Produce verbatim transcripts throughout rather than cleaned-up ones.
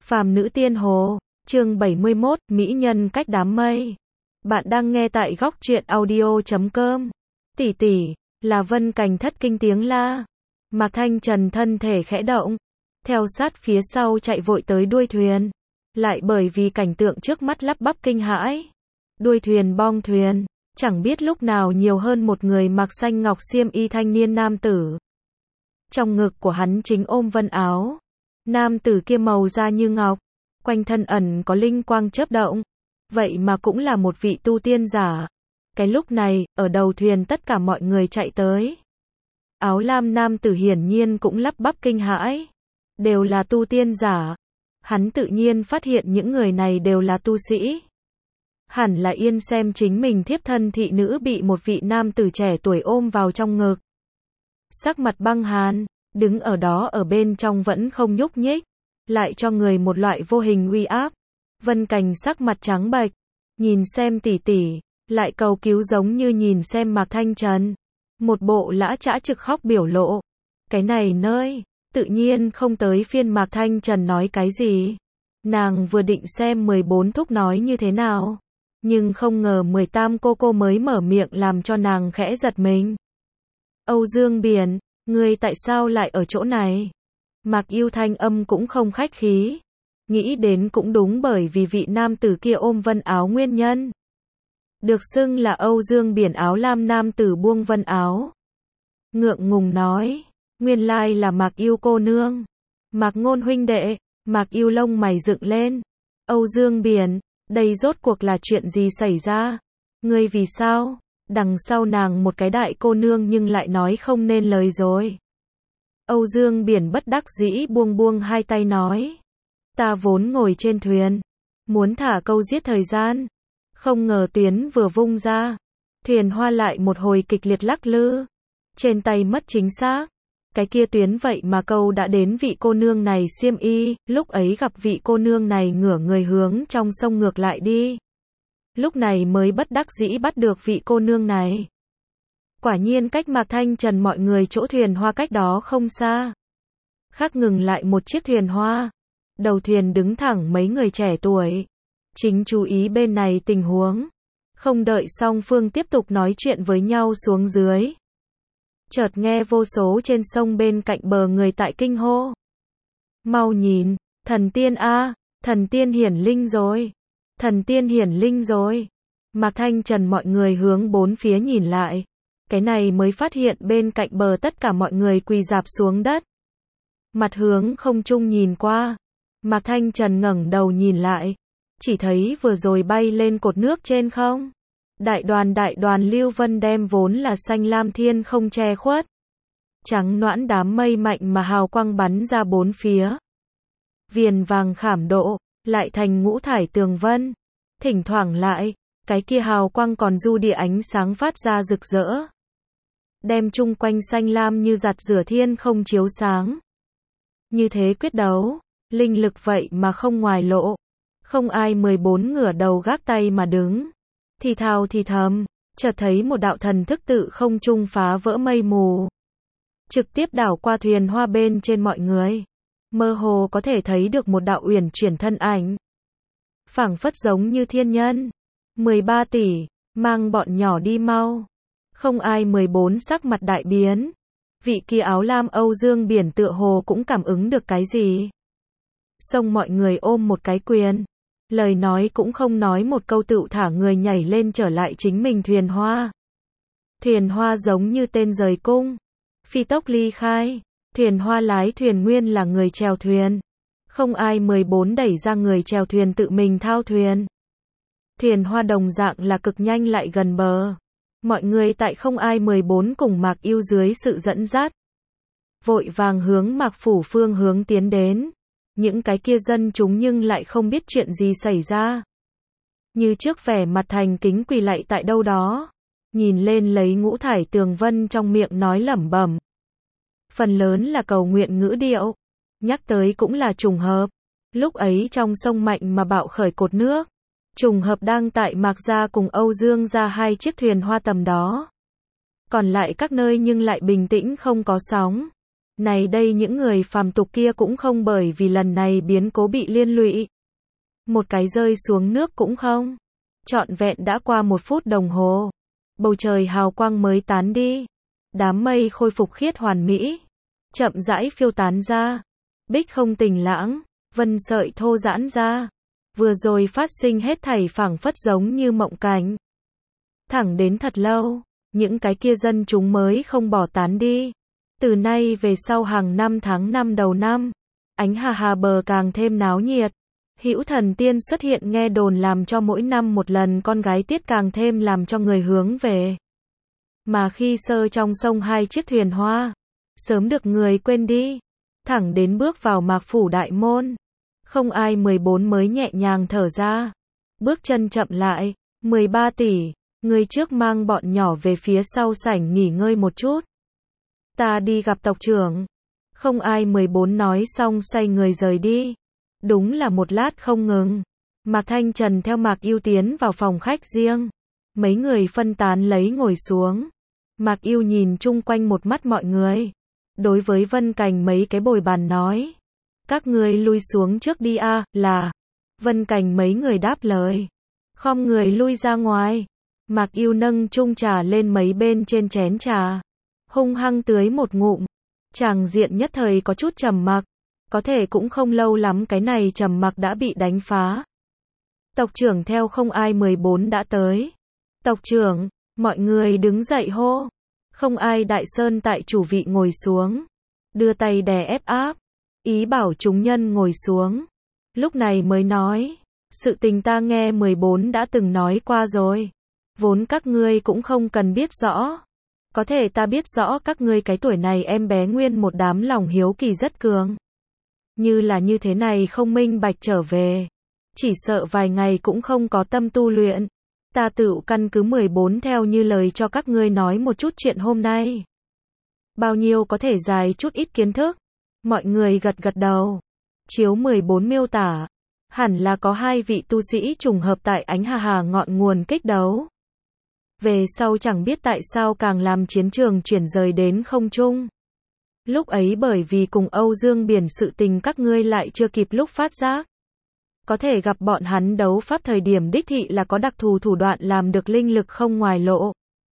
Phàm nữ tiên hồ, chương bảy mươi mốt, mỹ nhân cách đám mây. Bạn đang nghe tại góc truyện audio chấm com. Tỷ tỷ, là Vân Cảnh thất kinh tiếng la. Mạc Thanh Trần thân thể khẽ động, theo sát phía sau chạy vội tới đuôi thuyền. Lại bởi vì cảnh tượng trước mắt lắp bắp kinh hãi. Đuôi thuyền bong thuyền, chẳng biết lúc nào nhiều hơn một người mặc xanh ngọc xiêm y thanh niên nam tử. Trong ngực của hắn chính ôm vân áo. Nam tử kia màu da như ngọc, quanh thân ẩn có linh quang chớp động. Vậy mà cũng là một vị tu tiên giả. Cái lúc này, ở đầu thuyền tất cả mọi người chạy tới. Áo lam nam tử hiển nhiên cũng lắp bắp kinh hãi. Đều là tu tiên giả. Hắn tự nhiên phát hiện những người này đều là tu sĩ. Hẳn là yên xem chính mình thiếp thân thị nữ bị một vị nam tử trẻ tuổi ôm vào trong ngực. Sắc mặt băng hàn, đứng ở đó ở bên trong vẫn không nhúc nhích, lại cho người một loại vô hình uy áp. Vân Cảnh sắc mặt trắng bệch, nhìn xem tỷ tỷ, lại cầu cứu giống như nhìn xem Mạc Thanh Trần. Một bộ lã chã trực khóc biểu lộ. Cái này nơi, tự nhiên không tới phiên Mạc Thanh Trần nói cái gì. Nàng vừa định xem mười bốn thúc nói như thế nào. Nhưng không ngờ mười tám cô cô mới mở miệng làm cho nàng khẽ giật mình. Âu Dương Biển, ngươi tại sao lại ở chỗ này? Mạc Yêu thanh âm cũng không khách khí. Nghĩ đến cũng đúng bởi vì vị nam tử kia ôm vân áo nguyên nhân. Được xưng là Âu Dương Biển áo lam nam tử buông vân áo. Ngượng ngùng nói, nguyên lai là Mạc Yêu cô nương. Mạc Ngôn huynh đệ, Mạc Yêu lông mày dựng lên. Âu Dương Biển, đây rốt cuộc là chuyện gì xảy ra? Ngươi vì sao? Đằng sau nàng một cái đại cô nương nhưng lại nói không nên lời rồi. Âu Dương Biển bất đắc dĩ buông buông hai tay nói. Ta vốn ngồi trên thuyền, muốn thả câu giết thời gian. Không ngờ tuyến vừa vung ra, thuyền hoa lại một hồi kịch liệt lắc lư. Trên tay mất chính xác. Cái kia tuyến vậy mà câu đã đến vị cô nương này xiêm y, lúc ấy gặp vị cô nương này ngửa người hướng trong sông ngược lại đi. Lúc này mới bất đắc dĩ bắt được vị cô nương này. Quả nhiên cách Mạc Thanh Trần mọi người chỗ thuyền hoa cách đó không xa. Khắc ngừng lại một chiếc thuyền hoa. Đầu thuyền đứng thẳng mấy người trẻ tuổi. Chính chú ý bên này tình huống. Không đợi song phương tiếp tục nói chuyện với nhau xuống dưới. Chợt nghe vô số trên sông bên cạnh bờ người tại kinh hô. Mau nhìn, thần tiên a, thần tiên hiển linh rồi. Thần tiên hiển linh rồi. Mạc Thanh Trần mọi người hướng bốn phía nhìn lại. Cái này mới phát hiện bên cạnh bờ tất cả mọi người quỳ rạp xuống đất. Mặt hướng không trung nhìn qua. Mạc Thanh Trần ngẩng đầu nhìn lại. Chỉ thấy vừa rồi bay lên cột nước trên không. Đại đoàn đại đoàn lưu vân đem vốn là xanh lam thiên không che khuất. Trắng noãn đám mây mạnh mà hào quang bắn ra bốn phía. Viền vàng khảm độ, lại thành ngũ thải tường vân. Thỉnh thoảng lại, cái kia hào quang còn du địa ánh sáng phát ra rực rỡ. Đem chung quanh xanh lam như giặt rửa thiên không chiếu sáng. Như thế quyết đấu, linh lực vậy mà không ngoài lộ. Không ai mười bốn ngửa đầu gác tay mà đứng. Thì thào thì thầm, chợt thấy một đạo thần thức tự không trung phá vỡ mây mù. Trực tiếp đảo qua thuyền hoa bên trên mọi người. Mơ hồ có thể thấy được một đạo uyển chuyển thân ảnh. Phảng phất giống như thiên nhân. mười ba tỷ, mang bọn nhỏ đi mau. Không ai mười bốn sắc mặt đại biến. Vị kia áo lam Âu Dương Biển tựa hồ cũng cảm ứng được cái gì. Xông mọi người ôm một cái quyền. Lời nói cũng không nói một câu tựu thả người nhảy lên trở lại chính mình thuyền hoa. Thuyền hoa giống như tên rời cung. Phi tốc ly khai. Thuyền hoa lái thuyền nguyên là người chèo thuyền. Không ai mười bốn đẩy ra người chèo thuyền tự mình thao thuyền. Thuyền hoa đồng dạng là cực nhanh lại gần bờ. Mọi người tại không ai mười bốn cùng Mạc Yêu dưới sự dẫn dắt. Vội vàng hướng Mạc Phủ phương hướng tiến đến. Những cái kia dân chúng nhưng lại không biết chuyện gì xảy ra. Như trước vẻ mặt thành kính quỳ lạy tại đâu đó. Nhìn lên lấy ngũ thải tường vân trong miệng nói lẩm bẩm. Phần lớn là cầu nguyện ngữ điệu. Nhắc tới cũng là trùng hợp. Lúc ấy trong sông mạnh mà bạo khởi cột nước. Trùng hợp đang tại Mạc Gia cùng Âu Dương Gia hai chiếc thuyền hoa tầm đó. Còn lại các nơi nhưng lại bình tĩnh không có sóng. Này đây những người phàm tục kia cũng không bởi vì lần này biến cố bị liên lụy. Một cái rơi xuống nước cũng không. Trọn vẹn đã qua một phút đồng hồ. Bầu trời hào quang mới tán đi. Đám mây khôi phục khiết hoàn mỹ. Chậm rãi phiêu tán ra. Bích không tình lãng. Vân sợi thô giãn ra. Vừa rồi phát sinh hết thảy phảng phất giống như mộng cảnh. Thẳng đến thật lâu, những cái kia dân chúng mới không bỏ tán đi. Từ nay về sau hàng năm tháng năm đầu năm, ánh Hà Hà bờ càng thêm náo nhiệt. Hữu thần tiên xuất hiện nghe đồn làm cho mỗi năm một lần con gái tiết càng thêm làm cho người hướng về. Mà khi sơ trong sông hai chiếc thuyền hoa, sớm được người quên đi. Thẳng đến bước vào mạc phủ đại môn. Không ai mười bốn mới nhẹ nhàng thở ra. Bước chân chậm lại, mười ba tỷ, người trước mang bọn nhỏ về phía sau sảnh nghỉ ngơi một chút. Ta đi gặp tộc trưởng. Không ai mười bốn nói xong xoay người rời đi. Đúng là một lát không ngừng. Mạc Thanh Trần theo Mạc Yêu tiến vào phòng khách riêng. Mấy người phân tán lấy ngồi xuống. Mạc Yêu nhìn chung quanh một mắt mọi người. Đối với Vân Cảnh mấy cái bồi bàn nói. Các người lui xuống trước đi a, à, là. Vân Cảnh mấy người đáp lời. Khom người lui ra ngoài. Mạc Yêu nâng chung trà lên mấy bên trên chén trà. Hung hăng tưới một ngụm. Tràng diện nhất thời có chút trầm mặc. Có thể cũng không lâu lắm cái này trầm mặc đã bị đánh phá. Tộc trưởng theo không ai mười bốn đã tới. Tộc trưởng, mọi người đứng dậy hô. Không ai đại sơn tại chủ vị ngồi xuống. Đưa tay đè ép áp. Ý bảo chúng nhân ngồi xuống. Lúc này mới nói. Sự tình ta nghe mười bốn đã từng nói qua rồi. Vốn các ngươi cũng không cần biết rõ. Có thể ta biết rõ các ngươi cái tuổi này em bé nguyên một đám lòng hiếu kỳ rất cường. Như là như thế này không minh bạch trở về. Chỉ sợ vài ngày cũng không có tâm tu luyện. Ta tự căn cứ mười bốn theo như lời cho các ngươi nói một chút chuyện hôm nay. Bao nhiêu có thể dài chút ít kiến thức. Mọi người gật gật đầu. Chiếu mười bốn miêu tả. Hẳn là có hai vị tu sĩ trùng hợp tại ánh Hà Hà ngọn nguồn kích đấu. Về sau chẳng biết tại sao càng làm chiến trường chuyển rời đến không trung. Lúc ấy bởi vì cùng Âu Dương Biển sự tình các ngươi lại chưa kịp lúc phát giác. Có thể gặp bọn hắn đấu pháp thời điểm đích thị là có đặc thù thủ đoạn làm được linh lực không ngoài lộ.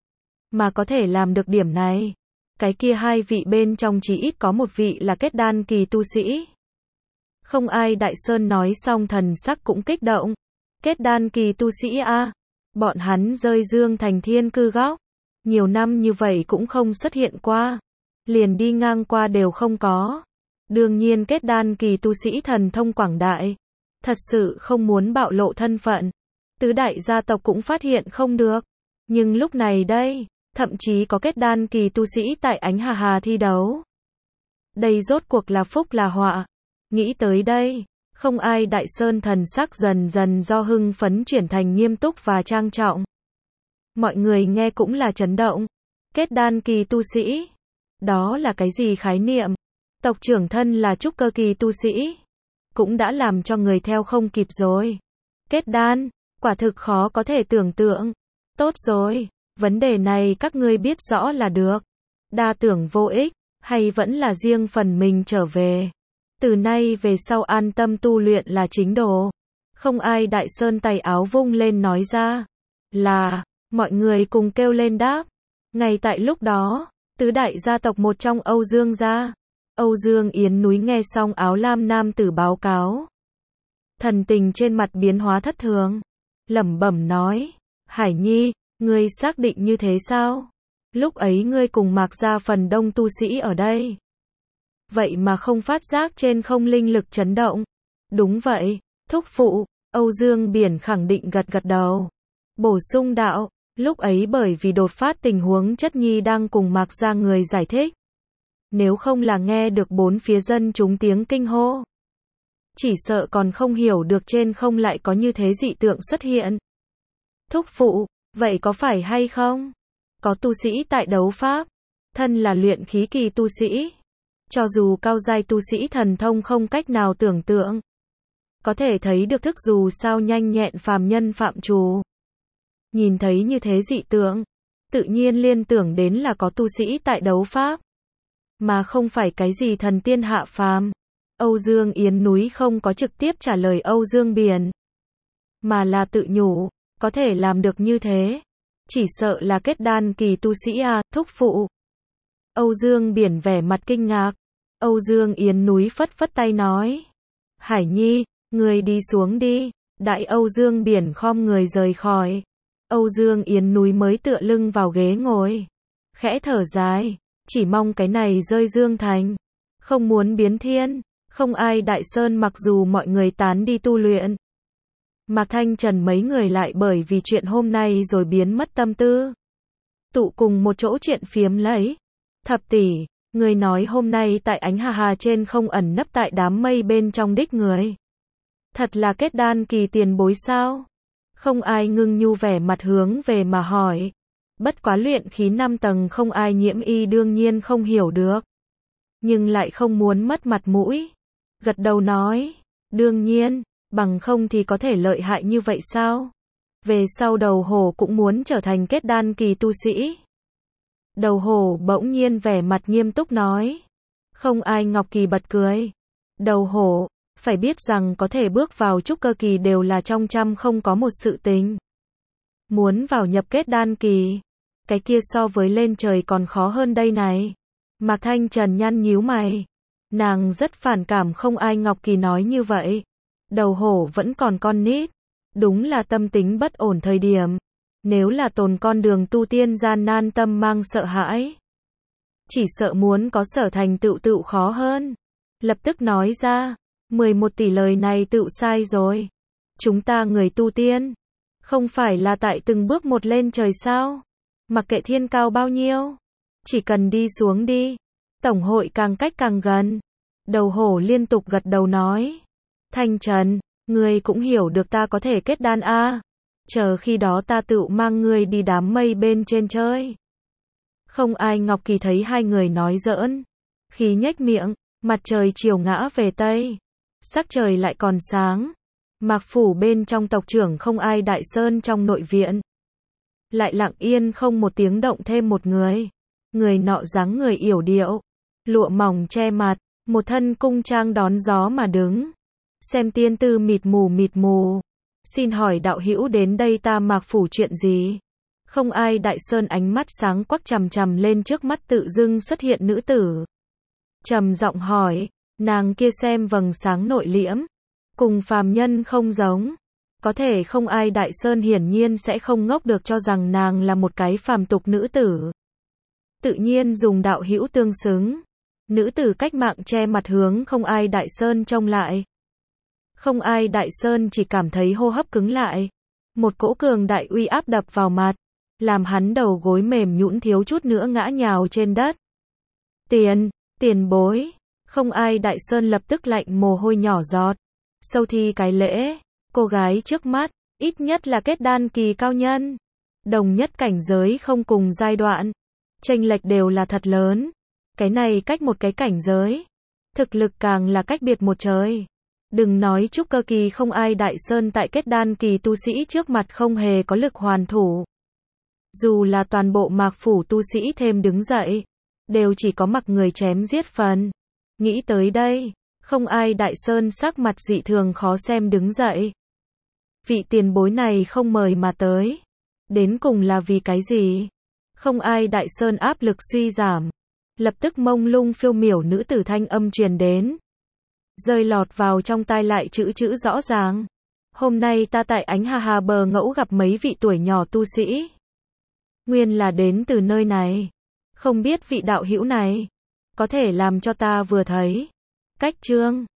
Mà có thể làm được điểm này. Cái kia hai vị bên trong chỉ ít có một vị là kết đan kỳ tu sĩ. Không ai đại sơn nói xong thần sắc cũng kích động. Kết đan kỳ tu sĩ a, bọn hắn rơi dương thành thiên cư góc. Nhiều năm như vậy cũng không xuất hiện qua. Liền đi ngang qua đều không có. Đương nhiên kết đan kỳ tu sĩ thần thông quảng đại. Thật sự không muốn bạo lộ thân phận. Tứ đại gia tộc cũng phát hiện không được. Nhưng lúc này đây, thậm chí có kết đan kỳ tu sĩ tại ánh Hà Hà thi đấu. Đây rốt cuộc là phúc là họa. Nghĩ tới đây, không ai đại sơn thần sắc dần dần do hưng phấn chuyển thành nghiêm túc và trang trọng. Mọi người nghe cũng là chấn động. Kết đan kỳ tu sĩ. Đó là cái gì khái niệm? Tộc trưởng thân là trúc cơ kỳ tu sĩ. Cũng đã làm cho người theo không kịp rồi. Kết đan, quả thực khó có thể tưởng tượng. Tốt rồi, vấn đề này các ngươi biết rõ là được. Đa tưởng vô ích, hay vẫn là riêng phần mình trở về. Từ nay về sau an tâm tu luyện là chính đồ. Không ai đại sơn tay áo vung lên nói ra. Là, mọi người cùng kêu lên đáp. Ngay tại lúc đó, tứ đại gia tộc một trong Âu Dương gia. Âu Dương Yến núi nghe xong áo lam nam tử báo cáo. Thần tình trên mặt biến hóa thất thường. Lẩm bẩm nói. Hải Nhi, ngươi xác định như thế sao? Lúc ấy ngươi cùng Mạc gia phần đông tu sĩ ở đây. Vậy mà không phát giác trên không linh lực chấn động. Đúng vậy, thúc phụ, Âu Dương Biển khẳng định gật gật đầu. Bổ sung đạo, lúc ấy bởi vì đột phát tình huống chất nhi đang cùng Mạc gia người giải thích. Nếu không là nghe được bốn phía dân chúng tiếng kinh hô. Chỉ sợ còn không hiểu được trên không lại có như thế dị tượng xuất hiện. Thúc phụ, vậy có phải hay không? Có tu sĩ tại đấu pháp. Thân là luyện khí kỳ tu sĩ. Cho dù cao giai tu sĩ thần thông không cách nào tưởng tượng. Có thể thấy được thức dù sao nhanh nhẹn phàm nhân phạm trù. Nhìn thấy như thế dị tượng. Tự nhiên liên tưởng đến là có tu sĩ tại đấu pháp. mà không phải cái gì thần tiên hạ phàm. Âu Dương Yến núi không có trực tiếp trả lời Âu Dương Biển, mà là tự nhủ, có thể làm được như thế, chỉ sợ là kết đan kỳ tu sĩ à, thúc phụ. Âu Dương Biển vẻ mặt kinh ngạc. Âu Dương Yến núi phất phất tay nói, Hải Nhi, người đi xuống đi. Đại Âu Dương Biển khom người rời khỏi. Âu Dương Yến núi mới tựa lưng vào ghế ngồi, khẽ thở dài, chỉ mong cái này rơi Dương Thành, không muốn biến thiên. Không ai Đại Sơn mặc dù mọi người tán đi tu luyện, Mạc Thanh Trần mấy người lại bởi vì chuyện hôm nay rồi biến mất tâm tư, tụ cùng một chỗ chuyện phiếm lấy. Thập tỷ, người nói hôm nay tại Ánh Hà Hà trên không ẩn nấp tại đám mây bên trong đích người, thật là kết đan kỳ tiền bối sao? Không ai ngưng nhu vẻ mặt hướng về mà hỏi. Bất quá luyện khí năm tầng không ai nhiễm y đương nhiên không hiểu được, nhưng lại không muốn mất mặt mũi, gật đầu nói, đương nhiên, bằng không thì có thể lợi hại như vậy sao? Về sau Đầu Hổ cũng muốn trở thành kết đan kỳ tu sĩ. Đầu Hổ bỗng nhiên vẻ mặt nghiêm túc nói. Không ai Ngọc Kỳ bật cười. Đầu Hổ, phải biết rằng có thể bước vào trúc cơ kỳ đều là trong trăm không có một sự tình. Muốn vào nhập kết đan kỳ, cái kia so với lên trời còn khó hơn đây này. Mạc Thanh Trần nhăn nhíu mày. Nàng rất phản cảm không ai Ngọc Kỳ nói như vậy. Đầu Hổ vẫn còn con nít, đúng là tâm tính bất ổn thời điểm. Nếu là tồn con đường tu tiên gian nan tâm mang sợ hãi, chỉ sợ muốn có sở thành tựu tựu khó hơn. Lập tức nói ra, mười một tỷ lời này tựu sai rồi. Chúng ta người tu tiên, không phải là tại từng bước một lên trời sao? Mặc kệ thiên cao bao nhiêu, chỉ cần đi xuống đi, tổng hội càng cách càng gần. Đầu Hổ liên tục gật đầu nói. Thanh Trần, ngươi cũng hiểu được ta có thể kết đan a. Chờ khi đó ta tự mang ngươi đi đám mây bên trên chơi. Không ai Ngọc Kỳ thấy hai người nói giỡn, khi nhếch miệng, mặt trời chiều ngã về tây, sắc trời lại còn sáng. Mạc phủ bên trong tộc trưởng không ai Đại Sơn trong nội viện, lại lặng yên không một tiếng động thêm một người. Người nọ dáng người yểu điệu, lụa mỏng che mặt, một thân cung trang đón gió mà đứng, xem tiên tư mịt mù mịt mù. Xin hỏi đạo hữu đến đây ta Mạc phủ chuyện gì? Không ai Đại Sơn ánh mắt sáng quắc chằm chằm lên trước mắt tự dưng xuất hiện nữ tử, trầm giọng hỏi. Nàng kia xem vầng sáng nội liễm, cùng phàm nhân không giống. Có thể không ai Đại Sơn hiển nhiên sẽ không ngốc được cho rằng nàng là một cái phàm tục nữ tử. Tự nhiên dùng đạo hữu tương xứng. Nữ tử cách mạng che mặt hướng không ai Đại Sơn trông lại. Không ai Đại Sơn chỉ cảm thấy hô hấp cứng lại. Một cỗ cường đại uy áp đập vào mặt, làm hắn đầu gối mềm nhũn thiếu chút nữa ngã nhào trên đất. Tiền, tiền bối. Không ai Đại Sơn lập tức lạnh mồ hôi nhỏ giọt. Sâu thi cái lễ, cô gái trước mắt, ít nhất là kết đan kỳ cao nhân. Đồng nhất cảnh giới không cùng giai đoạn, chênh lệch đều là thật lớn. Cái này cách một cái cảnh giới, thực lực càng là cách biệt một trời. Đừng nói trúc cơ kỳ không ai Đại Sơn tại kết đan kỳ tu sĩ trước mặt không hề có lực hoàn thủ. Dù là toàn bộ Mạc phủ tu sĩ thêm đứng dậy, đều chỉ có mặc người chém giết phần. Nghĩ tới đây, không ai Đại Sơn sắc mặt dị thường khó xem đứng dậy. Vị tiền bối này không mời mà tới, đến cùng là vì cái gì? Không ai Đại Sơn áp lực suy giảm, lập tức mông lung phiêu miểu nữ tử thanh âm truyền đến, rơi lọt vào trong tai lại chữ chữ rõ ràng. Hôm nay ta tại Ánh Hà Hà bờ ngẫu gặp mấy vị tuổi nhỏ tu sĩ, nguyên là đến từ nơi này. Không biết vị đạo hữu này có thể làm cho ta vừa thấy cách chương